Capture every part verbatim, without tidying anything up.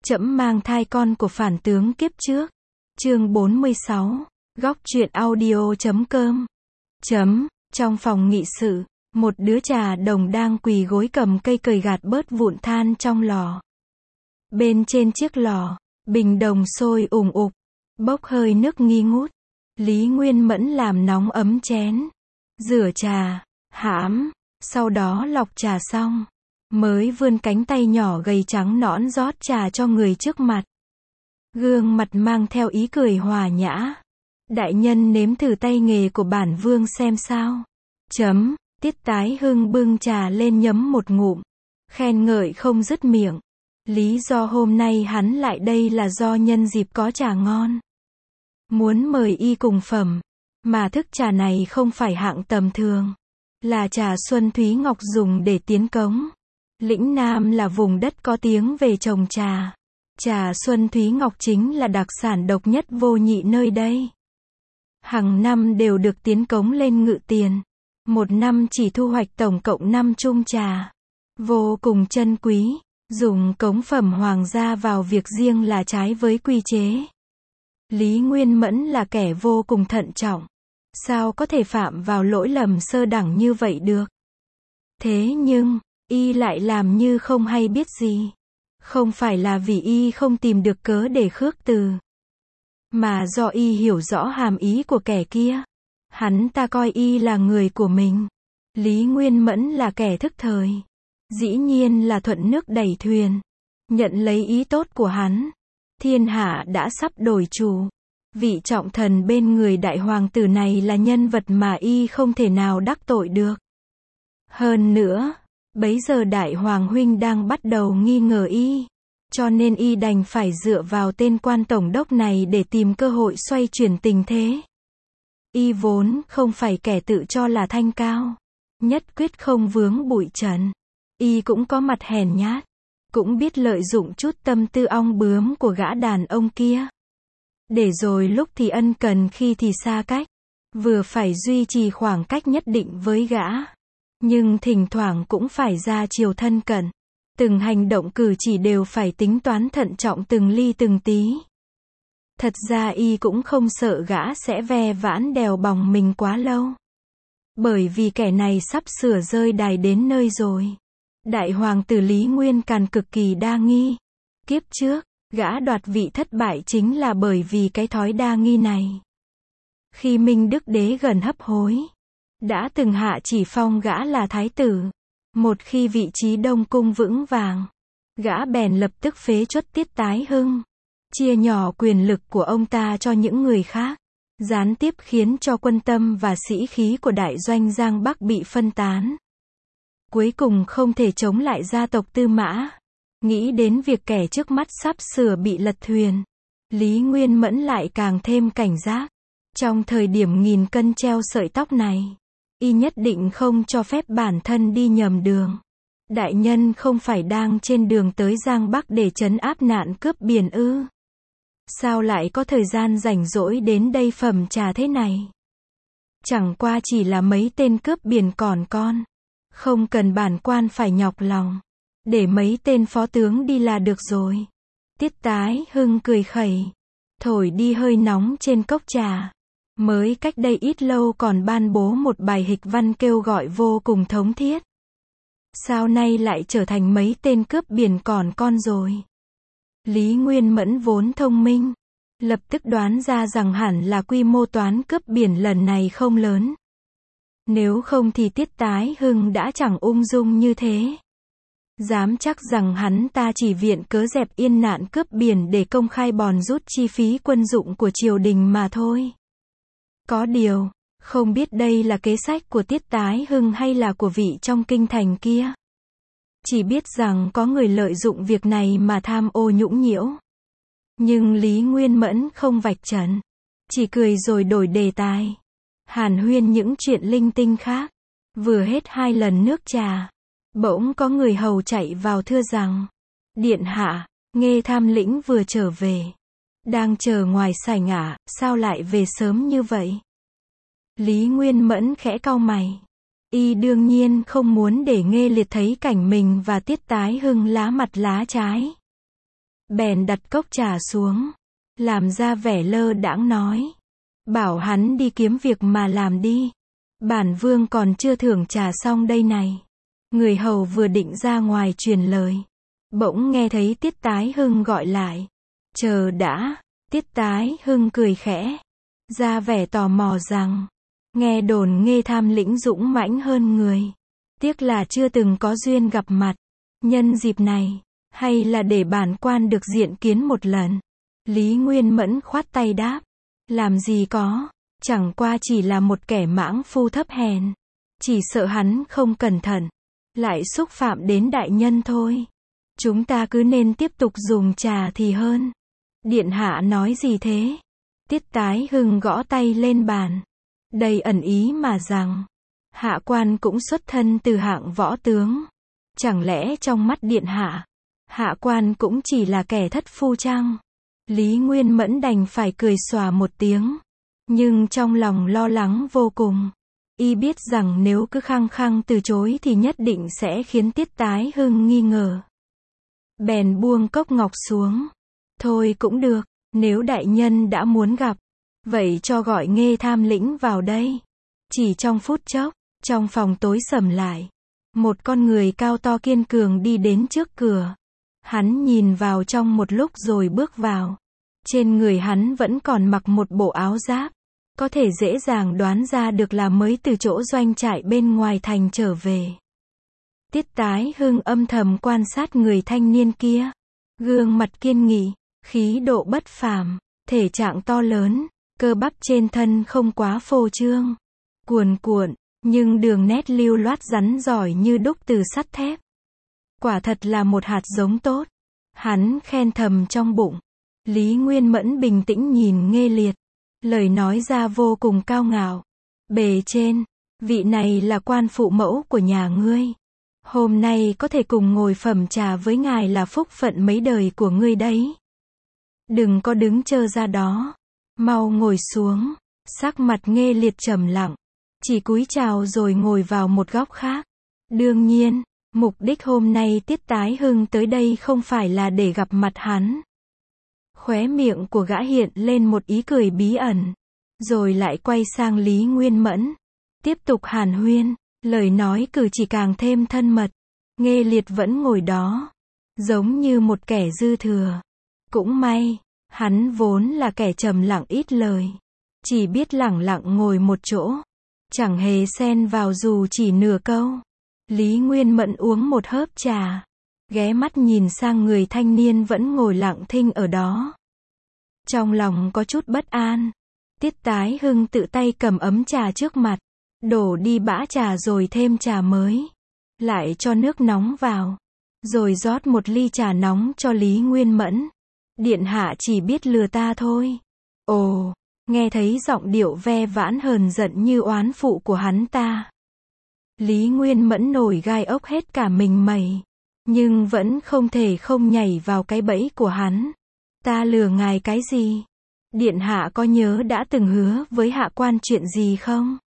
Trẫm mang thai con của phản tướng kiếp trước. Chương bốn mươi sáu. Góc truyện audio chấm com. Chấm. Trong phòng nghị sự, một đứa trà đồng đang quỳ gối cầm cây cời gạt bớt vụn than trong lò. Bên trên chiếc lò, bình đồng sôi ùn ục, bốc hơi nước nghi ngút. Lý Nguyên Mẫn làm nóng ấm chén, rửa trà, hãm, sau đó lọc trà xong, mới vươn cánh tay nhỏ gầy trắng nõn rót trà cho người trước mặt. Gương mặt mang theo ý cười hòa nhã. Đại nhân nếm thử tay nghề của bản vương xem sao. Chấm. Tiết Tái Hưng bưng trà lên nhấm một ngụm, khen ngợi không dứt miệng. Lý do hôm nay hắn lại đây là do nhân dịp có trà ngon, muốn mời y cùng phẩm, mà thức trà này không phải hạng tầm thường, là trà Xuân Thúy Ngọc dùng để tiến cống. Lĩnh Nam là vùng đất có tiếng về trồng trà. Trà Xuân Thúy Ngọc chính là đặc sản độc nhất vô nhị nơi đây. Hàng năm đều được tiến cống lên ngự tiền. Một năm chỉ thu hoạch tổng cộng năm chung trà. Vô cùng chân quý. Dùng cống phẩm hoàng gia vào việc riêng là trái với quy chế. Lý Nguyên Mẫn là kẻ vô cùng thận trọng. Sao có thể phạm vào lỗi lầm sơ đẳng như vậy được? Thế nhưng, y lại làm như không hay biết gì. Không phải là vì y không tìm được cớ để khước từ, mà do y hiểu rõ hàm ý của kẻ kia. Hắn ta coi y là người của mình. Lý Nguyên Mẫn là kẻ thức thời. Dĩ nhiên là thuận nước đẩy thuyền. Nhận lấy ý tốt của hắn. Thiên hạ đã sắp đổi chủ. Vị trọng thần bên người đại hoàng tử này là nhân vật mà y không thể nào đắc tội được. Hơn nữa, bấy giờ đại hoàng huynh đang bắt đầu nghi ngờ y, cho nên y đành phải dựa vào tên quan tổng đốc này để tìm cơ hội xoay chuyển tình thế. Y vốn không phải kẻ tự cho là thanh cao, nhất quyết không vướng bụi trần. Y cũng có mặt hèn nhát, cũng biết lợi dụng chút tâm tư ong bướm của gã đàn ông kia, để rồi lúc thì ân cần khi thì xa cách, vừa phải duy trì khoảng cách nhất định với gã, nhưng thỉnh thoảng cũng phải ra chiều thân cận. Từng hành động cử chỉ đều phải tính toán thận trọng từng ly từng tí. Thật ra y cũng không sợ gã sẽ ve vãn đèo bòng mình quá lâu. Bởi vì kẻ này sắp sửa rơi đài đến nơi rồi. Đại hoàng tử Lý Nguyên Càn cực kỳ đa nghi. Kiếp trước, gã đoạt vị thất bại chính là bởi vì cái thói đa nghi này. Khi Minh Đức Đế gần hấp hối, đã từng hạ chỉ phong gã là thái tử. Một khi vị trí Đông Cung vững vàng, gã bèn lập tức phế truất Tiết Tái Hưng, chia nhỏ quyền lực của ông ta cho những người khác, gián tiếp khiến cho quân tâm và sĩ khí của đại doanh Giang Bắc bị phân tán. Cuối cùng không thể chống lại gia tộc Tư Mã. Nghĩ đến việc kẻ trước mắt sắp sửa bị lật thuyền, Lý Nguyên Mẫn lại càng thêm cảnh giác. Trong thời điểm nghìn cân treo sợi tóc này, y nhất định không cho phép bản thân đi nhầm đường. Đại nhân không phải đang trên đường tới Giang Bắc để trấn áp nạn cướp biển ư? Sao lại có thời gian rảnh rỗi đến đây phẩm trà thế này? Chẳng qua chỉ là mấy tên cướp biển còn con. Không cần bản quan phải nhọc lòng. Để mấy tên phó tướng đi là được rồi. Tiết Tái Hưng cười khẩy, thổi đi hơi nóng trên cốc trà. Mới cách đây ít lâu còn ban bố một bài hịch văn kêu gọi vô cùng thống thiết. Sao nay lại trở thành mấy tên cướp biển còn con rồi? Lý Nguyên Mẫn vốn thông minh, lập tức đoán ra rằng hẳn là quy mô toán cướp biển lần này không lớn. Nếu không thì Tiết Tái Hưng đã chẳng ung dung như thế. Dám chắc rằng hắn ta chỉ viện cớ dẹp yên nạn cướp biển để công khai bòn rút chi phí quân dụng của triều đình mà thôi. Có điều, không biết đây là kế sách của Tiết Tái Hưng hay là của vị trong kinh thành kia. Chỉ biết rằng có người lợi dụng việc này mà tham ô nhũng nhiễu. Nhưng Lý Nguyên Mẫn không vạch trần, chỉ cười rồi đổi đề tài. Hàn huyên những chuyện linh tinh khác. Vừa hết hai lần nước trà, bỗng có người hầu chạy vào thưa rằng: Điện hạ, Nghê Tham Lĩnh vừa trở về. Đang chờ ngoài sảnh ạ, sao lại về sớm như vậy? Lý Nguyên Mẫn khẽ cau mày. Y đương nhiên không muốn để Nghê Liệt thấy cảnh mình và Tiết Tái Hưng lá mặt lá trái. Bèn đặt cốc trà xuống, làm ra vẻ lơ đãng nói. Bảo hắn đi kiếm việc mà làm đi. Bản vương còn chưa thưởng trà xong đây này. Người hầu vừa định ra ngoài truyền lời. Bỗng nghe thấy Tiết Tái Hưng gọi lại. Chờ đã, Tiết Tái Hưng cười khẽ. Ra vẻ tò mò rằng, nghe đồn Nghê Tham Lĩnh dũng mãnh hơn người. Tiếc là chưa từng có duyên gặp mặt. Nhân dịp này, hay là để bản quan được diện kiến một lần. Lý Nguyên Mẫn khoát tay đáp. Làm gì có, chẳng qua chỉ là một kẻ mãng phu thấp hèn. Chỉ sợ hắn không cẩn thận, lại xúc phạm đến đại nhân thôi. Chúng ta cứ nên tiếp tục dùng trà thì hơn. Điện hạ nói gì thế? Tiết Tái Hưng gõ tay lên bàn, đầy ẩn ý mà rằng, hạ quan cũng xuất thân từ hạng võ tướng. Chẳng lẽ trong mắt điện hạ, hạ quan cũng chỉ là kẻ thất phu chăng? Lý Nguyên Mẫn đành phải cười xòa một tiếng, nhưng trong lòng lo lắng vô cùng. Y biết rằng nếu cứ khăng khăng từ chối thì nhất định sẽ khiến Tiết Tái Hưng nghi ngờ. Bèn buông cốc ngọc xuống. Thôi cũng được, nếu đại nhân đã muốn gặp, vậy cho gọi Nghê Tham Lĩnh vào đây. Chỉ trong phút chốc, trong phòng tối sầm lại. Một con người cao to kiên cường đi đến trước cửa. Hắn nhìn vào trong một lúc rồi bước vào. Trên người hắn vẫn còn mặc một bộ áo giáp. Có thể dễ dàng đoán ra được là mới từ chỗ doanh trại bên ngoài thành trở về. Tiết Tái Hưng âm thầm quan sát người thanh niên kia. Gương mặt kiên nghị, khí độ bất phàm, thể trạng to lớn, cơ bắp trên thân không quá phô trương, cuồn cuộn, nhưng đường nét lưu loát rắn giỏi như đúc từ sắt thép. Quả thật là một hạt giống tốt. Hắn khen thầm trong bụng. Lý Nguyên Mẫn bình tĩnh nhìn Nghê Liệt. Lời nói ra vô cùng cao ngạo. Bề trên, vị này là quan phụ mẫu của nhà ngươi. Hôm nay có thể cùng ngồi phẩm trà với ngài là phúc phận mấy đời của ngươi đấy. Đừng có đứng chơ ra đó. Mau ngồi xuống. Sắc mặt Nghê Liệt trầm lặng. Chỉ cúi chào rồi ngồi vào một góc khác. Đương nhiên, mục đích hôm nay Tiết Tái Hưng tới đây không phải là để gặp mặt hắn. Khóe miệng của gã hiện lên một ý cười bí ẩn. Rồi lại quay sang Lý Nguyên Mẫn. Tiếp tục hàn huyên. Lời nói cử chỉ càng thêm thân mật. Nghê Liệt vẫn ngồi đó. Giống như một kẻ dư thừa. Cũng may, hắn vốn là kẻ trầm lặng ít lời. Chỉ biết lẳng lặng ngồi một chỗ. Chẳng hề xen vào dù chỉ nửa câu. Lý Nguyên Mẫn uống một hớp trà. Ghé mắt nhìn sang người thanh niên vẫn ngồi lặng thinh ở đó. Trong lòng có chút bất an. Tiết Tái Hưng tự tay cầm ấm trà trước mặt. Đổ đi bã trà rồi thêm trà mới. Lại cho nước nóng vào. Rồi rót một ly trà nóng cho Lý Nguyên Mẫn. Điện hạ chỉ biết lừa ta thôi. Ồ, nghe thấy giọng điệu ve vãn hờn giận như oán phụ của hắn ta. Lý Nguyên Mẫn nổi gai ốc hết cả mình mẩy. Nhưng vẫn không thể không nhảy vào cái bẫy của hắn. Ta lừa ngài cái gì? Điện hạ có nhớ đã từng hứa với hạ quan chuyện gì không?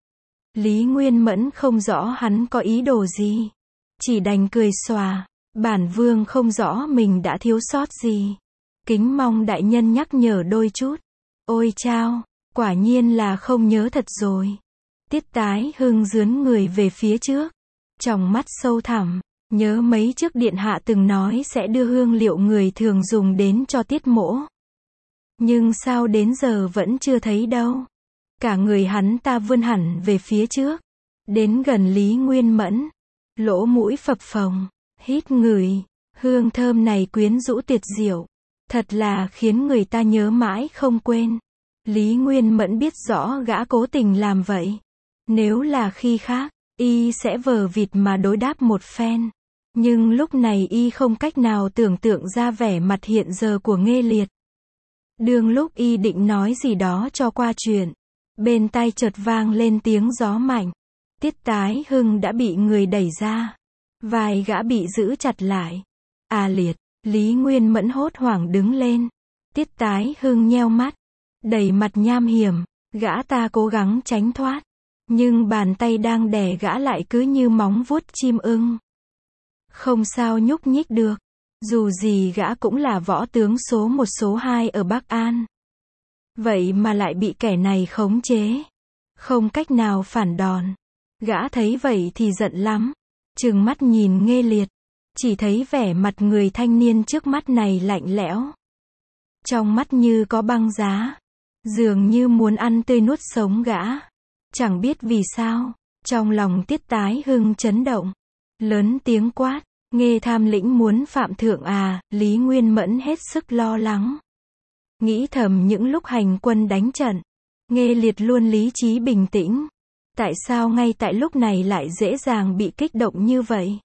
Lý Nguyên Mẫn không rõ hắn có ý đồ gì. Chỉ đành cười xòa. Bản vương không rõ mình đã thiếu sót gì. Kính mong đại nhân nhắc nhở đôi chút. Ôi chao, quả nhiên là không nhớ thật rồi. Tiết Tái Hưng dướn người về phía trước. Trong mắt sâu thẳm. Nhớ mấy trước điện hạ từng nói sẽ đưa hương liệu người thường dùng đến cho Tiết mỗ. Nhưng sao đến giờ vẫn chưa thấy đâu. Cả người hắn ta vươn hẳn về phía trước. Đến gần Lý Nguyên Mẫn. Lỗ mũi phập phồng. Hít ngửi. Hương thơm này quyến rũ tuyệt diệu. Thật là khiến người ta nhớ mãi không quên. Lý Nguyên Mẫn biết rõ gã cố tình làm vậy. Nếu là khi khác, y sẽ vờ vịt mà đối đáp một phen. Nhưng lúc này y không cách nào tưởng tượng ra vẻ mặt hiện giờ của Nghê Liệt. Đương lúc y định nói gì đó cho qua chuyện. Bên tai chợt vang lên tiếng gió mạnh. Tiết Tái Hưng đã bị người đẩy ra. Vai gã bị giữ chặt lại. À Liệt, Lý Nguyên Mẫn hốt hoảng đứng lên. Tiết Tái Hưng nheo mắt. Đầy mặt nham hiểm, gã ta cố gắng tránh thoát. Nhưng bàn tay đang đè gã lại cứ như móng vuốt chim ưng. Không sao nhúc nhích được. Dù gì gã cũng là võ tướng số một số hai ở Bắc An. Vậy mà lại bị kẻ này khống chế. Không cách nào phản đòn. Gã thấy vậy thì giận lắm. Trừng mắt nhìn Nghê Liệt. Chỉ thấy vẻ mặt người thanh niên trước mắt này lạnh lẽo. Trong mắt như có băng giá. Dường như muốn ăn tươi nuốt sống gã. Chẳng biết vì sao. Trong lòng Tiết Tái Hưng chấn động. Lớn tiếng quát. Nghê Tham Lĩnh muốn phạm thượng à, Lý Nguyên Mẫn hết sức lo lắng. Nghĩ thầm những lúc hành quân đánh trận. Nghê Liệt luôn lý trí bình tĩnh. Tại sao ngay tại lúc này lại dễ dàng bị kích động như vậy?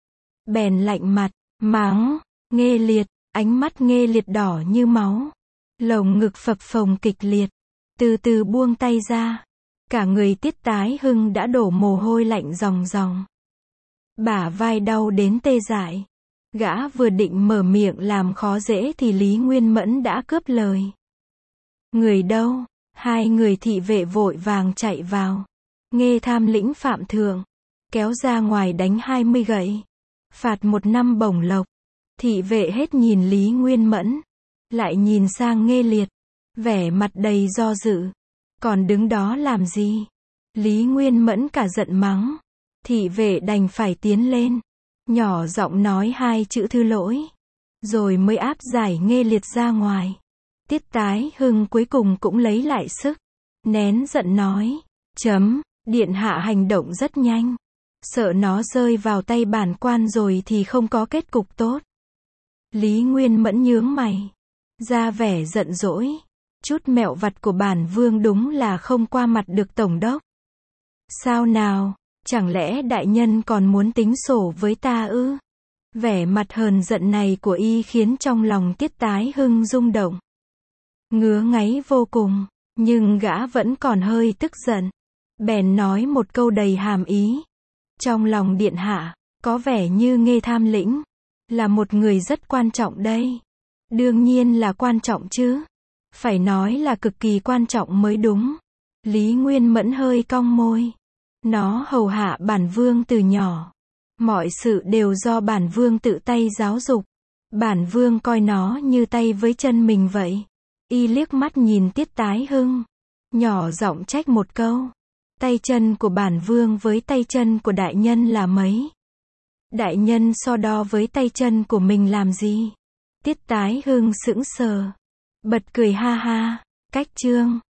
Bèn lạnh mặt, mắng, Nghê Liệt, ánh mắt Nghê Liệt đỏ như máu. Lồng ngực phập phồng kịch liệt. Từ từ buông tay ra. Cả người Tiết Tái Hưng đã đổ mồ hôi lạnh ròng ròng. Bả vai đau đến tê dại. Gã vừa định mở miệng làm khó dễ thì Lý Nguyên Mẫn đã cướp lời. Người đâu? Hai người thị vệ vội vàng chạy vào. Nghê Tham Lĩnh phạm thượng. Kéo ra ngoài đánh hai mươi gậy. Phạt một năm bổng lộc. Thị vệ hết nhìn Lý Nguyên Mẫn. Lại nhìn sang Nghê Liệt. Vẻ mặt đầy do dự. Còn đứng đó làm gì? Lý Nguyên Mẫn cả giận mắng. Thị vệ đành phải tiến lên. Nhỏ giọng nói hai chữ thư lỗi. Rồi mới áp giải Nghê Liệt ra ngoài. Tiết Tái Hưng cuối cùng cũng lấy lại sức. Nén giận nói. Chấm, điện hạ hành động rất nhanh. Sợ nó rơi vào tay bản quan rồi thì không có kết cục tốt. Lý Nguyên Mẫn nhướng mày. Ra vẻ giận dỗi. Chút mẹo vặt của bản vương đúng là không qua mặt được tổng đốc. Sao nào? Chẳng lẽ đại nhân còn muốn tính sổ với ta ư? Vẻ mặt hờn giận này của y khiến trong lòng Tiết Tái Hưng rung động. Ngứa ngáy vô cùng, nhưng gã vẫn còn hơi tức giận. Bèn nói một câu đầy hàm ý. Trong lòng điện hạ, có vẻ như Nghê Tham Lĩnh là một người rất quan trọng đây. Đương nhiên là quan trọng chứ. Phải nói là cực kỳ quan trọng mới đúng. Lý Nguyên Mẫn hơi cong môi. Nó hầu hạ bản vương từ nhỏ. Mọi sự đều do bản vương tự tay giáo dục. Bản vương coi nó như tay với chân mình vậy. Y liếc mắt nhìn Tiết Tái Hưng. Nhỏ giọng trách một câu. Tay chân của bản vương với tay chân của đại nhân là mấy? Đại nhân so đo với tay chân của mình làm gì? Tiết Tái Hưng sững sờ. Bật cười ha ha. Cách chương.